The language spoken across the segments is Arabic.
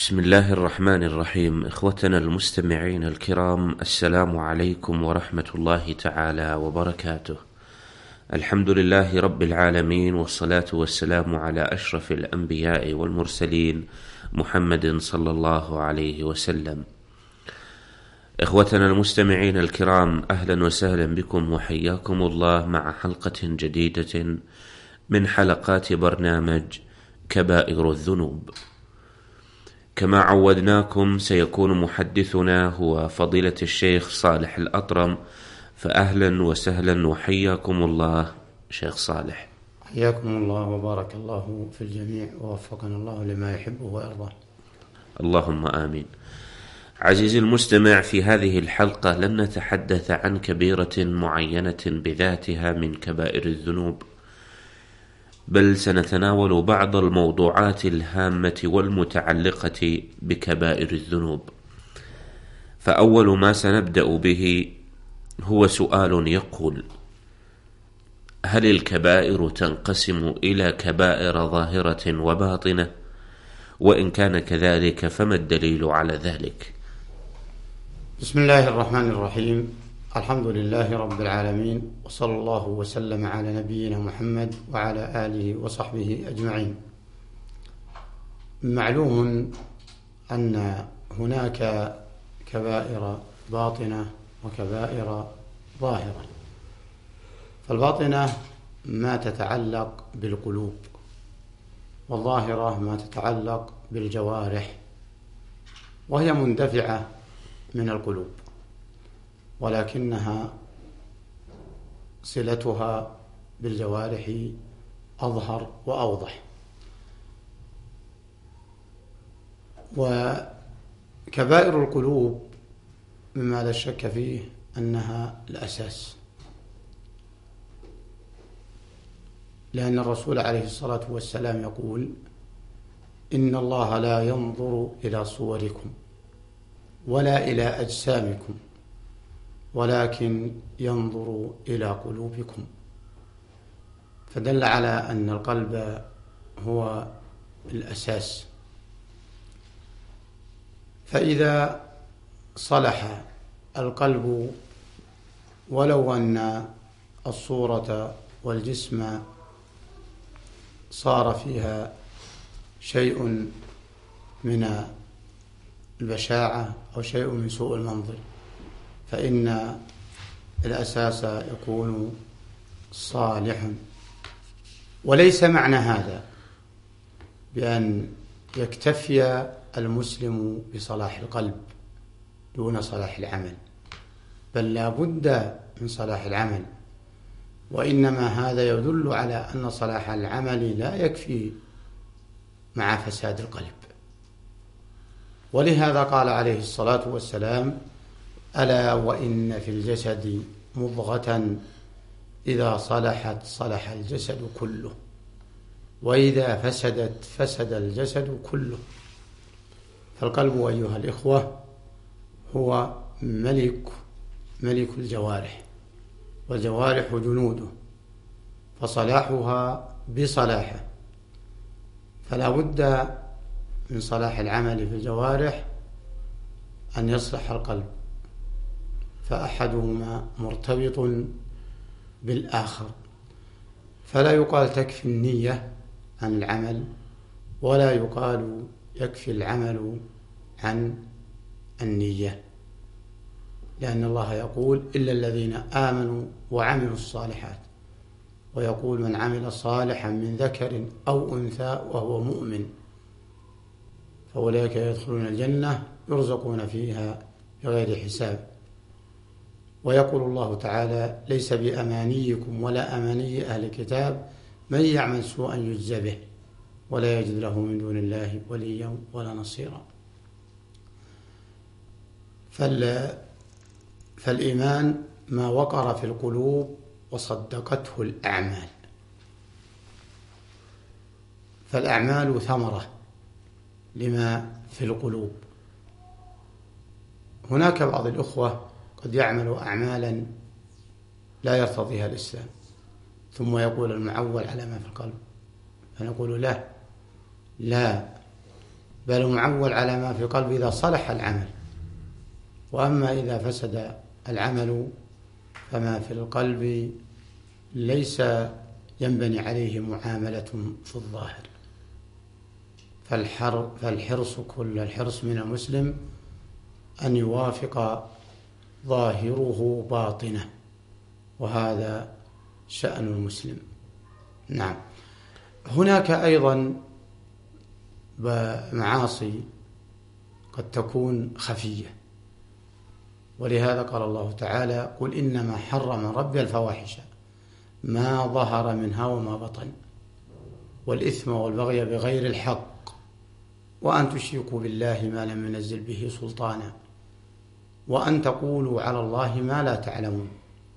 بسم الله الرحمن الرحيم. إخوتنا المستمعين الكرام، السلام عليكم ورحمة الله تعالى وبركاته. الحمد لله رب العالمين، والصلاة والسلام على أشرف الأنبياء والمرسلين محمد صلى الله عليه وسلم. إخوتنا المستمعين الكرام، أهلا وسهلا بكم وحياكم الله مع حلقة جديدة من حلقات برنامج كبائر الذنوب. كما عودناكم سيكون محدثنا هو فضيلة الشيخ صالح الأطرم، فأهلا وسهلا وحياكم الله شيخ صالح. حياكم الله وبارك الله في الجميع ووفقنا الله لما يحبه ويرضاه. اللهم آمين. عزيزي المستمع، في هذه الحلقة لن نتحدث عن كبيرة معينة بذاتها من كبائر الذنوب، بل سنتناول بعض الموضوعات الهامة والمتعلقة بكبائر الذنوب. فأول ما سنبدأ به هو سؤال يقول: هل الكبائر تنقسم إلى كبائر ظاهرة وباطنة؟ وإن كان كذلك فما الدليل على ذلك؟ بسم الله الرحمن الرحيم. الحمد لله رب العالمين، وصلى الله وسلم على نبينا محمد وعلى آله وصحبه أجمعين. معلوم أن هناك كبائر باطنة وكبائر ظاهرة. فالباطنة ما تتعلق بالقلوب، والظاهرة ما تتعلق بالجوارح، وهي مندفعة من القلوب، ولكنها صلتها بالجوارح أظهر وأوضح. وكبائر القلوب مما لا شك فيه أنها الأساس، لأن الرسول عليه الصلاة والسلام يقول: إن الله لا ينظر إلى صوركم ولا إلى أجسامكم، ولكن ينظر إلى قلوبكم. فدل على أن القلب هو الأساس. فإذا صلح القلب ولو أن الصورة والجسم صار فيها شيء من البشاعة أو شيء من سوء المنظر، فإن الأساس يكون صالحا. وليس معنى هذا بأن يكتفي المسلم بصلاح القلب دون صلاح العمل، بل لا بد من صلاح العمل. وإنما هذا يدل على أن صلاح العمل لا يكفي مع فساد القلب. ولهذا قال عليه الصلاة والسلام: ألا وإن في الجسد مضغة إذا صلحت صلح الجسد كله، وإذا فسدت فسد الجسد كله. فالقلب أيها الإخوة هو ملك الجوارح، والجوارح جنوده، فصلاحها بصلاحه. فلا بد من صلاح العمل في الجوارح أن يصلح القلب، فأحدهما مرتبط بالآخر. فلا يقال تكفي النية عن العمل، ولا يقال يكفي العمل عن النية، لأن الله يقول: إلا الذين آمنوا وعملوا الصالحات، ويقول: من عمل صالحا من ذكر أو أنثى وهو مؤمن فأولئك يدخلون الجنة يرزقون فيها بغير حساب. ويقول الله تعالى: ليس بأمانيكم ولا أماني أهل الكتاب، من يعمل سوءا يجزى به ولا يجد له من دون الله وليا ولا نصيرا. فالإيمان ما وقر في القلوب وصدقته الأعمال. فالأعمال ثمرة لما في القلوب. هناك بعض الأخوة قد يعمل أعمالا لا يرتضيها الإسلام، ثم يقول المعول على ما في القلب، فنقول لا، بل معول على ما في القلب إذا صلح العمل، وأما إذا فسد العمل فما في القلب ليس ينبني عليه معاملة في الظاهر. فالحرص كل الحرص من المسلم أن يوافق ظاهره باطنه، وهذا شأن المسلم. نعم. هناك أيضا معاصي قد تكون خفية، ولهذا قال الله تعالى: قل إنما حرم ربي الفواحش ما ظهر منها وما بطن والإثم والبغي بغير الحق وأن تشركوا بالله ما لم ينزل به سلطانا وأن تقولوا على الله ما لا تعلمون.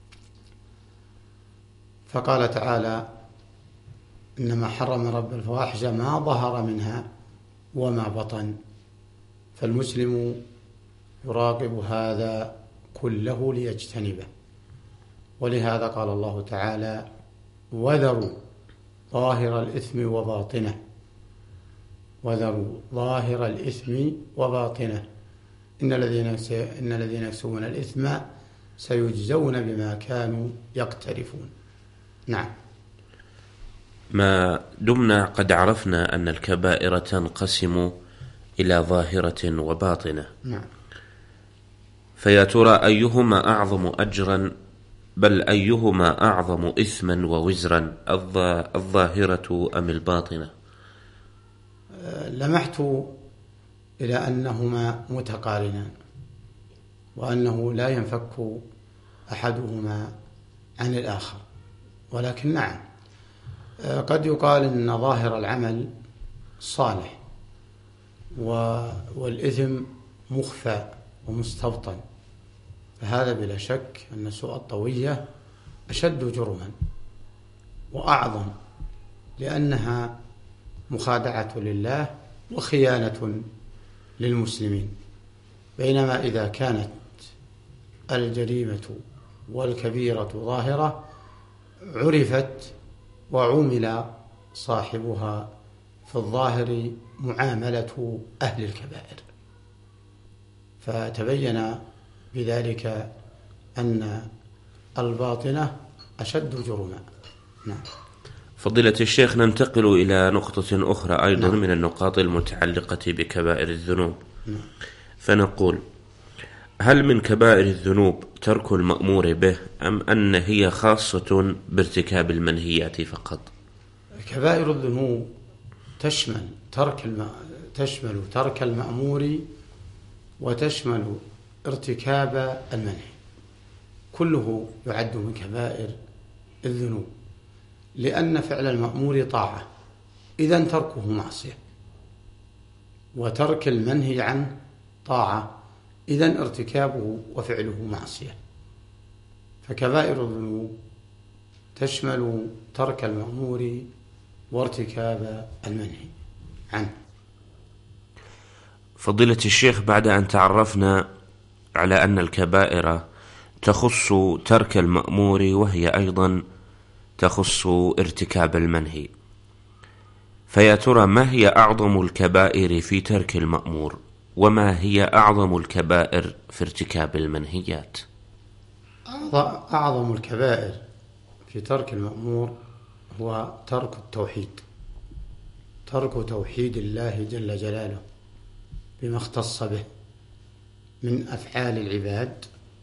فقال تعالى: إنما حرم رب الفواحش ما ظهر منها وما بطن. فالمسلم يراقب هذا كله ليجتنبه، ولهذا قال الله تعالى: وذروا ظاهر الإثم وباطنه، وذروا ظاهر الإثم وباطنه إن الذين يكسبون الإثم سيجزون بما كانوا يقترفون. نعم. ما دمنا قد عرفنا أن الكبائر تنقسم إلى ظاهرة وباطنة، نعم، فيا ترى أيهما أعظم أجرا، بل أيهما أعظم إثما ووزرا، الظاهرة أم الباطنة؟ لمحت إلى أنهما متقارنان، وأنه لا ينفك أحدهما عن الآخر، ولكن نعم، قد يقال أن ظاهر العمل صالح والإثم مخفى ومستبطن، فهذا بلا شك أن سوء الطوية أشد جرما وأعظم، لأنها مخادعة لله وخيانة للمسلمين. بينما إذا كانت الجريمة والكبيرة ظاهرة عرفت وعُمل صاحبها في الظاهر معاملة أهل الكبائر، فتبين بذلك أن الباطنة أشد جرما. نعم. فضيلة الشيخ، ننتقل إلى نقطة أخرى أيضا، نعم، من النقاط المتعلقة بكبائر الذنوب. نعم. فنقول: هل من كبائر الذنوب ترك المأمور به، أم أن هي خاصة بارتكاب المنهيات فقط؟ كبائر الذنوب تشمل ترك المأمور وتشمل ارتكاب المنهي، كله يعد من كبائر الذنوب، لأن فعل المأمور طاعة، إذن تركه معصية، وترك المنهي عنه طاعة، إذن ارتكابه وفعله معصية. فكبائر الذنوب تشمل ترك المأمور وارتكاب المنهي عنه. فضيلة الشيخ، بعد أن تعرفنا على أن الكبائر تخص ترك المأمور وهي أيضا تخص ارتكاب المنهي، فيا ترى ما هي أعظم الكبائر في ترك المأمور، وما هي أعظم الكبائر في ارتكاب المنهيات؟ أعظم الكبائر في ترك المأمور هو ترك التوحيد، ترك توحيد الله جل جلاله بما اختص به من أفعال العباد،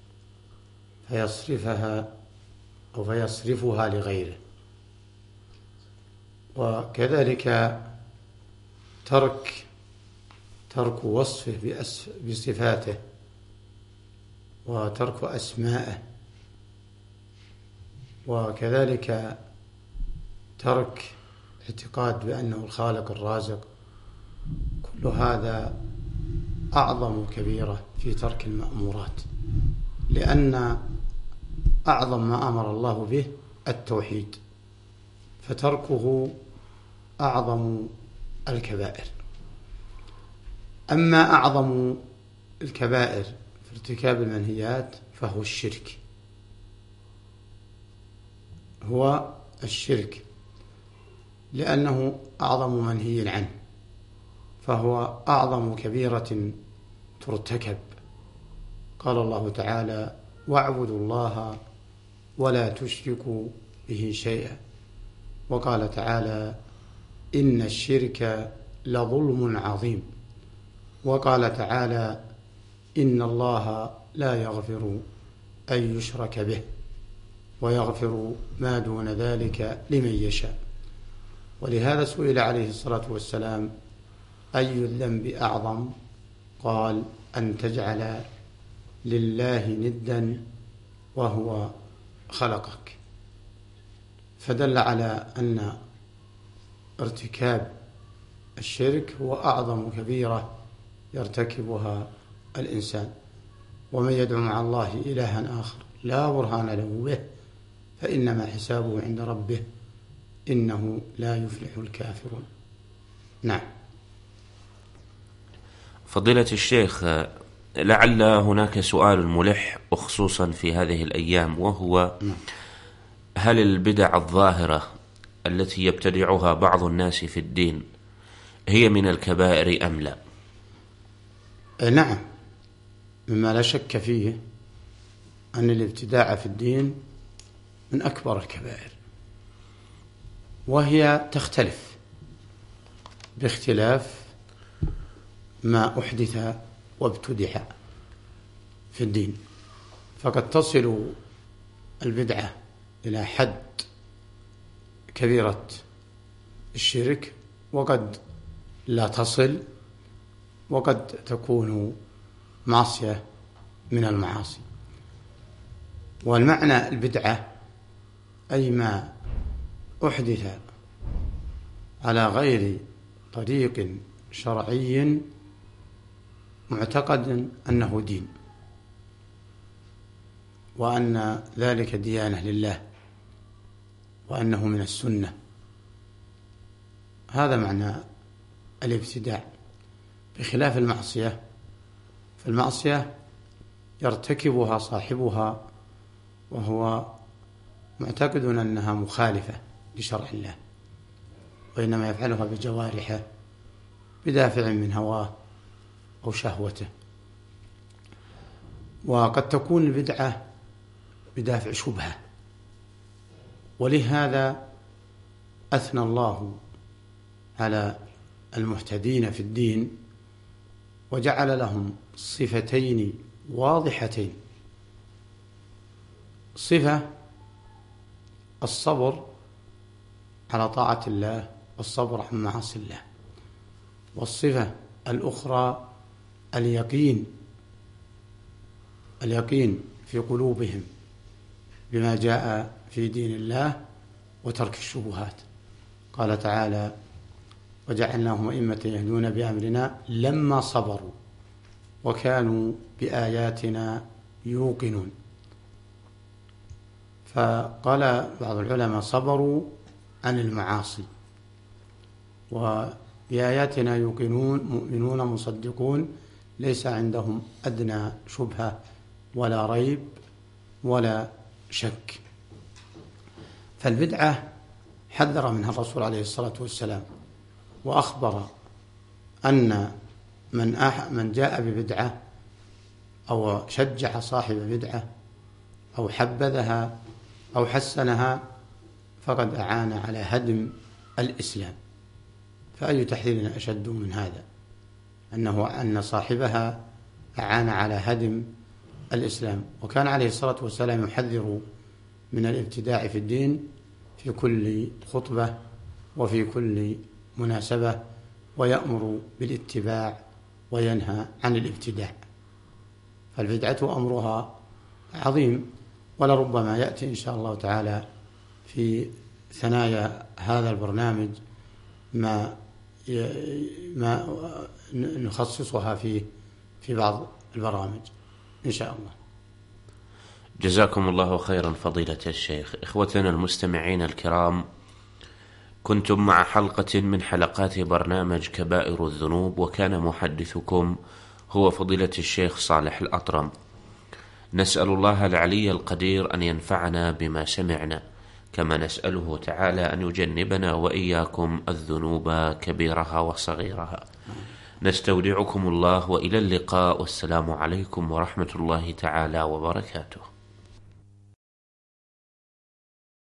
فيصرفها لغيره، وكذلك ترك وصفه بصفاته، وترك أسمائه، وكذلك ترك اعتقاد بأنه الخالق الرازق. كل هذا أعظم كبيرة في ترك المأمورات، لأن أعظم ما أمر الله به التوحيد، فتركه أعظم الكبائر. أما أعظم الكبائر في ارتكاب المنهيات فهو الشرك، لأنه أعظم منهي عنه، فهو أعظم كبيرة ترتكب. قال الله تعالى: واعبدوا الله ولا تشركوا به شيئا. وقال تعالى: إن الشرك لظلم عظيم. وقال تعالى: إن الله لا يغفر أن يشرك به ويغفر ما دون ذلك لمن يشاء. ولهذا سئل عليه الصلاة والسلام: أي الذنب أعظم؟ قال: أن تجعل لله ندا وهو خلقك. فدل على أن ارتكاب الشرك هو أعظم كبيرة يرتكبها الإنسان. ومن يدعو مع الله إلها آخر لا برهان له به فإنما حسابه عند ربه إنه لا يفلح الكافرون. نعم. فضيلة الشيخ، لعل هناك سؤال ملح وخصوصا في هذه الأيام، وهو: هل البدع الظاهرة التي يبتدعها بعض الناس في الدين هي من الكبائر أم لا؟ نعم، مما لا شك فيه أن الابتداع في الدين من أكبر الكبائر، وهي تختلف باختلاف ما أحدث وابتدع في الدين. فقد تصل البدعة إلى حد كبيرة الشرك، وقد لا تصل، وقد تكون معصية من المعاصي. والمعنى البدعة أي ما أحدث على غير طريق شرعي معتقد أنه دين، وأن ذلك ديانة لله، وأنه من السنة. هذا معنى الابتداع، بخلاف المعصية. فالمعصية يرتكبها صاحبها وهو معتقد أنها مخالفة لشرع الله، وإنما يفعلها بجوارحه بدافع من هواه أو شهوته. وقد تكون البدعة بدافع شبهة، ولهذا أثنى الله على المهتدين في الدين وجعل لهم صفتين واضحتين: صفة الصبر على طاعة الله والصبر عن معاصي الله، والصفة الأخرى اليقين في قلوبهم بما جاء في دين الله وترك الشبهات. قال تعالى: وجعلناهم أئمة يهدون بأمرنا لما صبروا وكانوا بآياتنا يوقنون. فقال بعض العلماء: صبروا عن المعاصي، وبآياتنا يوقنون، مؤمنون مصدقون، ليس عندهم أدنى شبهة ولا ريب ولا شك. فالبدعة حذر منها الرسول عليه الصلاة والسلام، وأخبر أن من جاء ببدعة أو شجع صاحب بدعة أو حبذها أو حسنها فقد أعان على هدم الإسلام. فأي تحذير أشد من هذا، أن صاحبها أعان على هدم الإسلام. وكان عليه الصلاة والسلام يحذر من الابتداع في الدين في كل خطبة وفي كل مناسبة، ويأمر بالاتباع وينهى عن الابتداع. فالبدعة أمرها عظيم، ولربما يأتي إن شاء الله تعالى في ثنايا هذا البرنامج ما نخصصها فيه في بعض البرامج إن شاء الله. جزاكم الله خيرا فضيلة الشيخ. إخوتنا المستمعين الكرام، كنتم مع حلقة من حلقات برنامج كبائر الذنوب، وكان محدثكم هو فضيلة الشيخ صالح الأطرم. نسأل الله العلي القدير أن ينفعنا بما سمعنا، كما نسأله تعالى أن يجنبنا وإياكم الذنوب كبيرها وصغيرها. نستودعكم الله وإلى اللقاء، والسلام عليكم ورحمة الله تعالى وبركاته.